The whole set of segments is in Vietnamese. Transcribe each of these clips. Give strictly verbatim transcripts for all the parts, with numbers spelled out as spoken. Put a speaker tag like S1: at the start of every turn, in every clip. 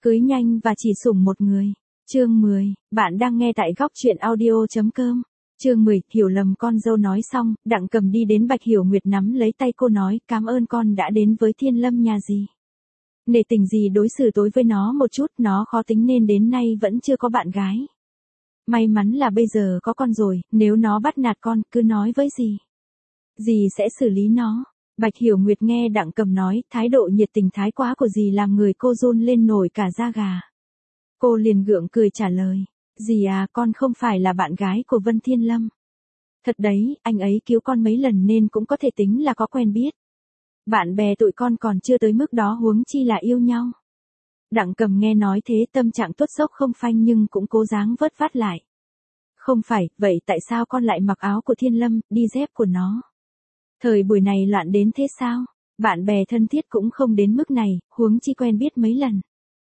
S1: Cưới nhanh và chỉ sủng một người. Chương mười, bạn đang nghe tại góc truyện audio chấm com. Chương mười, hiểu lầm con dâu. Nói xong, Đặng Cầm đi đến Bạch Hiểu Nguyệt nắm lấy tay cô nói, cảm ơn con đã đến với Thiên Lâm nhà dì. Nể tình dì đối xử tối với nó một chút, nó khó tính nên đến nay vẫn chưa có bạn gái. May mắn là bây giờ có con rồi, nếu nó bắt nạt con, cứ nói với dì. Dì sẽ xử lý nó. Bạch Hiểu Nguyệt nghe Đặng Cầm nói, thái độ nhiệt tình thái quá của dì làm người cô run lên nổi cả da gà. Cô liền gượng cười trả lời, dì à, con không phải là bạn gái của Vân Thiên Lâm. Thật đấy, anh ấy cứu con mấy lần nên cũng có thể tính là có quen biết. Bạn bè tụi con còn chưa tới mức đó huống chi là yêu nhau. Đặng Cầm nghe nói thế tâm trạng tuốt sốc không phanh nhưng cũng cố dáng vớt vát lại. Không phải, vậy tại sao con lại mặc áo của Thiên Lâm, đi dép của nó? Thời buổi này loạn đến thế sao? Bạn bè thân thiết cũng không đến mức này, huống chi quen biết mấy lần.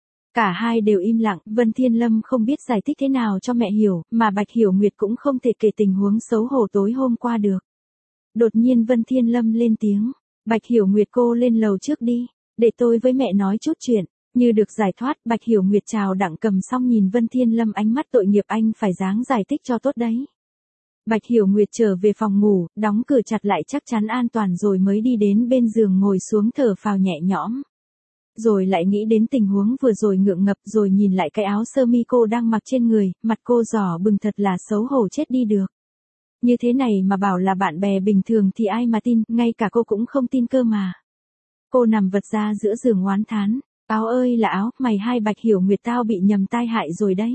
S1: Cả hai đều im lặng, Vân Thiên Lâm không biết giải thích thế nào cho mẹ hiểu, mà Bạch Hiểu Nguyệt cũng không thể kể tình huống xấu hổ tối hôm qua được. Đột nhiên Vân Thiên Lâm lên tiếng, Bạch Hiểu Nguyệt cô lên lầu trước đi, để tôi với mẹ nói chút chuyện. Như được giải thoát, Bạch Hiểu Nguyệt chào Đặng Cầm xong nhìn Vân Thiên Lâm ánh mắt tội nghiệp, anh phải dáng giải thích cho tốt đấy. Bạch Hiểu Nguyệt trở về phòng ngủ, đóng cửa chặt lại chắc chắn an toàn rồi mới đi đến bên giường ngồi xuống thở phào nhẹ nhõm. Rồi lại nghĩ đến tình huống vừa rồi ngượng ngập, rồi nhìn lại cái áo sơ mi cô đang mặc trên người, mặt cô đỏ bừng thật là xấu hổ chết đi được. Như thế này mà bảo là bạn bè bình thường thì ai mà tin, ngay cả cô cũng không tin cơ mà. Cô nằm vật ra giữa giường oán thán, áo ơi là áo, mày hai Bạch Hiểu Nguyệt tao bị nhầm tai hại rồi đấy.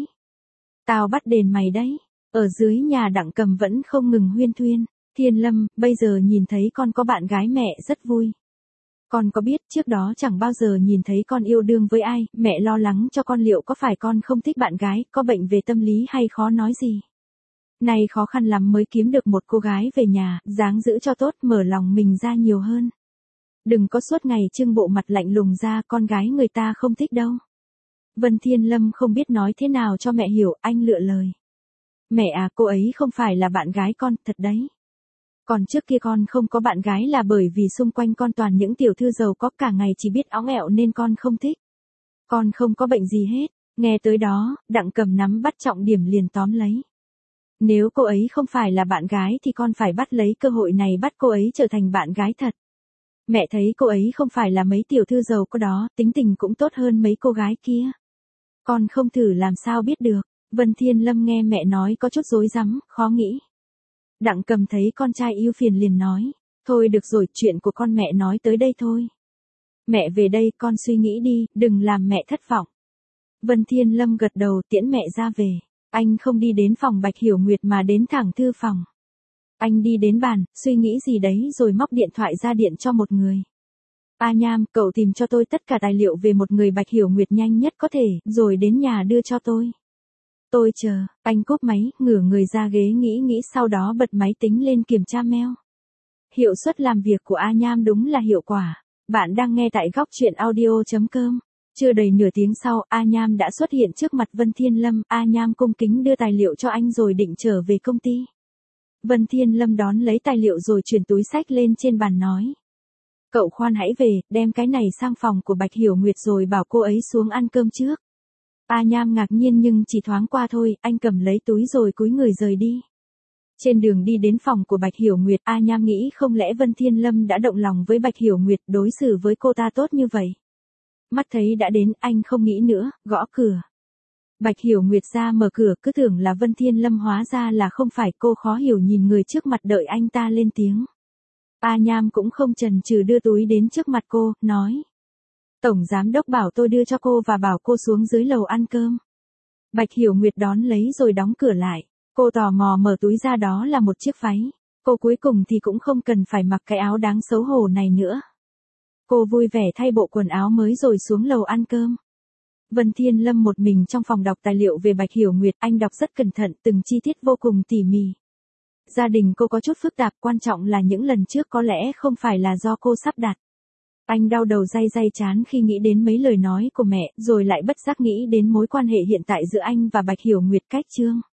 S1: Tao bắt đền mày đấy. Ở dưới nhà Đặng Cầm vẫn không ngừng huyên thuyên, Thiên Lâm, bây giờ nhìn thấy con có bạn gái mẹ rất vui. Con có biết trước đó chẳng bao giờ nhìn thấy con yêu đương với ai, mẹ lo lắng cho con liệu có phải con không thích bạn gái, có bệnh về tâm lý hay khó nói gì. Này khó khăn lắm mới kiếm được một cô gái về nhà, dáng giữ cho tốt, mở lòng mình ra nhiều hơn. Đừng có suốt ngày trưng bộ mặt lạnh lùng ra, con gái người ta không thích đâu. Vân Thiên Lâm không biết nói thế nào cho mẹ hiểu, anh lựa lời. Mẹ à, cô ấy không phải là bạn gái con, thật đấy. Còn trước kia con không có bạn gái là bởi vì xung quanh con toàn những tiểu thư giàu có, cả ngày chỉ biết óng ẹo nên con không thích. Con không có bệnh gì hết. Nghe tới đó, Đặng Cầm nắm bắt trọng điểm liền tóm lấy. Nếu cô ấy không phải là bạn gái thì con phải bắt lấy cơ hội này bắt cô ấy trở thành bạn gái thật. Mẹ thấy cô ấy không phải là mấy tiểu thư giàu có đó, tính tình cũng tốt hơn mấy cô gái kia. Con không thử làm sao biết được. Vân Thiên Lâm nghe mẹ nói có chút rối rắm, khó nghĩ. Đặng Cầm thấy con trai yêu phiền liền nói, thôi được rồi, chuyện của con mẹ nói tới đây thôi. Mẹ về đây, con suy nghĩ đi, đừng làm mẹ thất vọng. Vân Thiên Lâm gật đầu tiễn mẹ ra về. Anh không đi đến phòng Bạch Hiểu Nguyệt mà đến thẳng thư phòng. Anh đi đến bàn, suy nghĩ gì đấy rồi móc điện thoại ra điện cho một người. A Nham, cậu tìm cho tôi tất cả tài liệu về một người Bạch Hiểu Nguyệt nhanh nhất có thể, rồi đến nhà đưa cho tôi. Tôi chờ, anh cúp máy, ngửa người ra ghế nghĩ nghĩ sau đó bật máy tính lên kiểm tra mail. Hiệu suất làm việc của A Nham đúng là hiệu quả. Bạn đang nghe tại góc truyện audio chấm com. Chưa đầy nửa tiếng sau, A Nham đã xuất hiện trước mặt Vân Thiên Lâm. A Nham cung kính đưa tài liệu cho anh rồi định trở về công ty. Vân Thiên Lâm đón lấy tài liệu rồi chuyển túi sách lên trên bàn nói. Cậu khoan hãy về, đem cái này sang phòng của Bạch Hiểu Nguyệt rồi bảo cô ấy xuống ăn cơm trước. A Nham ngạc nhiên nhưng chỉ thoáng qua thôi, anh cầm lấy túi rồi cúi người rời đi. Trên đường đi đến phòng của Bạch Hiểu Nguyệt, A Nham nghĩ không lẽ Vân Thiên Lâm đã động lòng với Bạch Hiểu Nguyệt, đối xử với cô ta tốt như vậy. Mắt thấy đã đến, anh không nghĩ nữa, gõ cửa. Bạch Hiểu Nguyệt ra mở cửa, cứ tưởng là Vân Thiên Lâm hóa ra là không phải, cô khó hiểu nhìn người trước mặt đợi anh ta lên tiếng. A Nham cũng không chần chừ đưa túi đến trước mặt cô, nói. Tổng giám đốc bảo tôi đưa cho cô và bảo cô xuống dưới lầu ăn cơm. Bạch Hiểu Nguyệt đón lấy rồi đóng cửa lại. Cô tò mò mở túi ra, đó là một chiếc váy. Cô cuối cùng thì cũng không cần phải mặc cái áo đáng xấu hổ này nữa. Cô vui vẻ thay bộ quần áo mới rồi xuống lầu ăn cơm. Vân Thiên Lâm một mình trong phòng đọc tài liệu về Bạch Hiểu Nguyệt, anh đọc rất cẩn thận, từng chi tiết vô cùng tỉ mỉ. Gia đình cô có chút phức tạp, quan trọng là những lần trước có lẽ không phải là do cô sắp đặt. Anh đau đầu day day chán khi nghĩ đến mấy lời nói của mẹ, rồi lại bất giác nghĩ đến mối quan hệ hiện tại giữa anh và Bạch Hiểu Nguyệt cách chương.